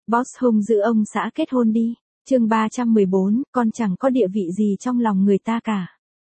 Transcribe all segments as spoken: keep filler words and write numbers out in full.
Boss hung giữ ông xã kết hôn đi. Chương ba trăm mười bốn, con chẳng có địa vị gì trong lòng người ta cả.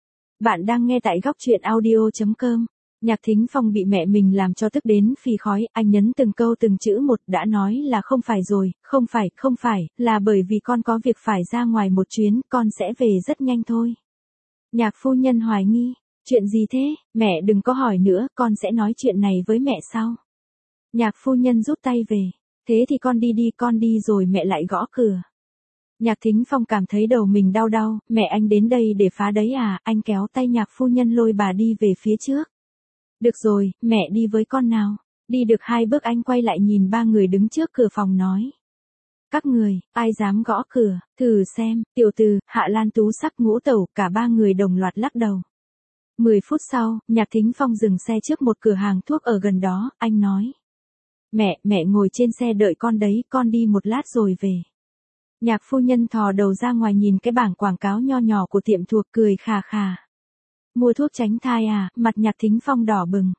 Bạn đang nghe tại góc truyện audio chấm com. Nhạc Thính Phong bị mẹ mình làm cho tức đến phì khói, anh nhấn từng câu từng chữ một, đã nói là không phải rồi, không phải, không phải, là bởi vì con có việc phải ra ngoài một chuyến, con sẽ về rất nhanh thôi. Nhạc phu nhân hoài nghi, chuyện gì thế, mẹ đừng có hỏi nữa, con sẽ nói chuyện này với mẹ sau. Nhạc phu nhân rút tay về, thế thì con đi đi, con đi rồi mẹ lại gõ cửa. Nhạc Thính Phong cảm thấy đầu mình đau đau, mẹ anh đến đây để phá đấy à, anh kéo tay nhạc phu nhân lôi bà đi về phía trước. Được rồi, mẹ đi với con nào. Đi được hai bước anh quay lại nhìn ba người đứng trước cửa phòng nói. Các người, ai dám gõ cửa, thử xem, tiểu từ, Hạ Lan Tú Sắc, Ngũ Tẩu, cả ba người đồng loạt lắc đầu. Mười phút sau, Nhạc Thính Phong dừng xe trước một cửa hàng thuốc ở gần đó, anh nói. Mẹ, mẹ ngồi trên xe đợi con đấy, con đi một lát rồi về. Nhạc phu nhân thò đầu ra ngoài nhìn cái bảng quảng cáo nho nhỏ của tiệm thuốc cười khà khà. Mua thuốc tránh thai à, mặt Nhạc Thính Phong đỏ bừng.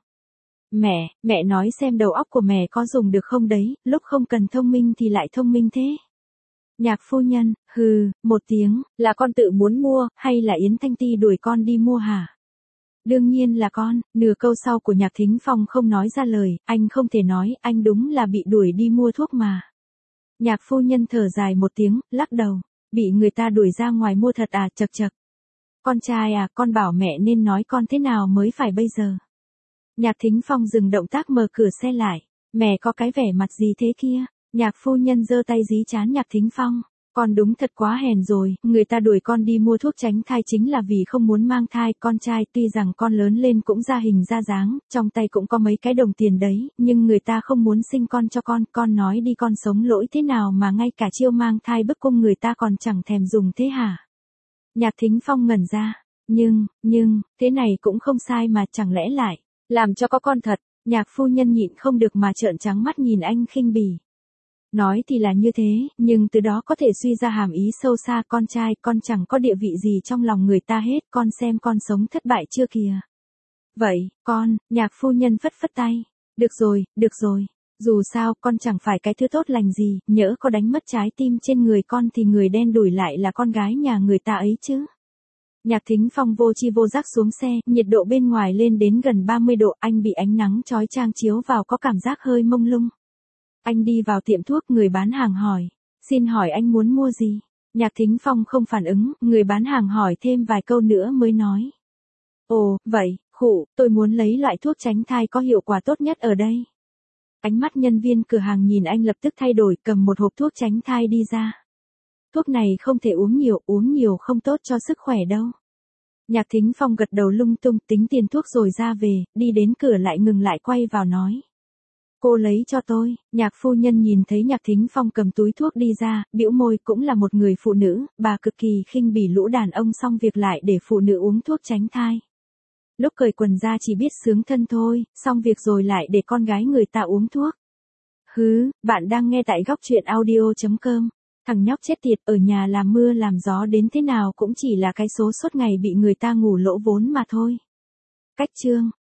Mẹ, mẹ nói xem đầu óc của mẹ có dùng được không đấy, lúc không cần thông minh thì lại thông minh thế. Nhạc phu nhân, hừ, một tiếng, là con tự muốn mua, hay là Yến Thanh Ti đuổi con đi mua hả? Đương nhiên là con, nửa câu sau của Nhạc Thính Phong không nói ra lời, anh không thể nói, anh đúng là bị đuổi đi mua thuốc mà. Nhạc phu nhân thở dài một tiếng, lắc đầu, bị người ta đuổi ra ngoài mua thật à, chật chật. Con trai à, con bảo mẹ nên nói con thế nào mới phải bây giờ. Nhạc Thính Phong dừng động tác mở cửa xe lại, mẹ có cái vẻ mặt gì thế kia, nhạc phu nhân giơ tay dí trán Nhạc Thính Phong. Con đúng thật quá hèn rồi, người ta đuổi con đi mua thuốc tránh thai chính là vì không muốn mang thai, con trai tuy rằng con lớn lên cũng ra hình ra dáng, trong tay cũng có mấy cái đồng tiền đấy, nhưng người ta không muốn sinh con cho con, con nói đi con sống lỗi thế nào mà ngay cả chiêu mang thai bức cung người ta còn chẳng thèm dùng thế hả? Nhạc Thính Phong ngẩn ra, nhưng, nhưng, thế này cũng không sai mà chẳng lẽ lại, làm cho có con thật, nhạc phu nhân nhịn không được mà trợn trắng mắt nhìn anh khinh bỉ. Nói thì là như thế, nhưng từ đó có thể suy ra hàm ý sâu xa, con trai, con chẳng có địa vị gì trong lòng người ta hết, con xem con sống thất bại chưa kìa. Vậy, con, nhạc phu nhân phất phất tay, được rồi, được rồi, dù sao con chẳng phải cái thứ tốt lành gì, nhỡ có đánh mất trái tim trên người con thì người đen đuổi lại là con gái nhà người ta ấy chứ. Nhạc Thính Phong vô chi vô giác xuống xe, nhiệt độ bên ngoài lên đến gần ba mươi độ, anh bị ánh nắng chói chang chiếu vào có cảm giác hơi mông lung. Anh đi vào tiệm thuốc, người bán hàng hỏi, xin hỏi anh muốn mua gì? Nhạc Thính Phong không phản ứng, người bán hàng hỏi thêm vài câu nữa mới nói. Ồ, vậy, khụ, tôi muốn lấy loại thuốc tránh thai có hiệu quả tốt nhất ở đây. Ánh mắt nhân viên cửa hàng nhìn anh lập tức thay đổi, cầm một hộp thuốc tránh thai đi ra. Thuốc này không thể uống nhiều, uống nhiều không tốt cho sức khỏe đâu. Nhạc Thính Phong gật đầu lung tung, tính tiền thuốc rồi ra về, đi đến cửa lại ngừng lại quay vào nói. Cô lấy cho tôi, nhạc phu nhân nhìn thấy Nhạc Thính Phong cầm túi thuốc đi ra, bĩu môi, cũng là một người phụ nữ, bà cực kỳ khinh bỉ lũ đàn ông xong việc lại để phụ nữ uống thuốc tránh thai. Lúc cởi quần ra chỉ biết sướng thân thôi, xong việc rồi lại để con gái người ta uống thuốc. Hứ, bạn đang nghe tại góc truyện audio chấm com. Thằng nhóc chết tiệt, ở nhà làm mưa làm gió đến thế nào cũng chỉ là cái số suốt ngày bị người ta ngủ lỗ vốn mà thôi. Cách chương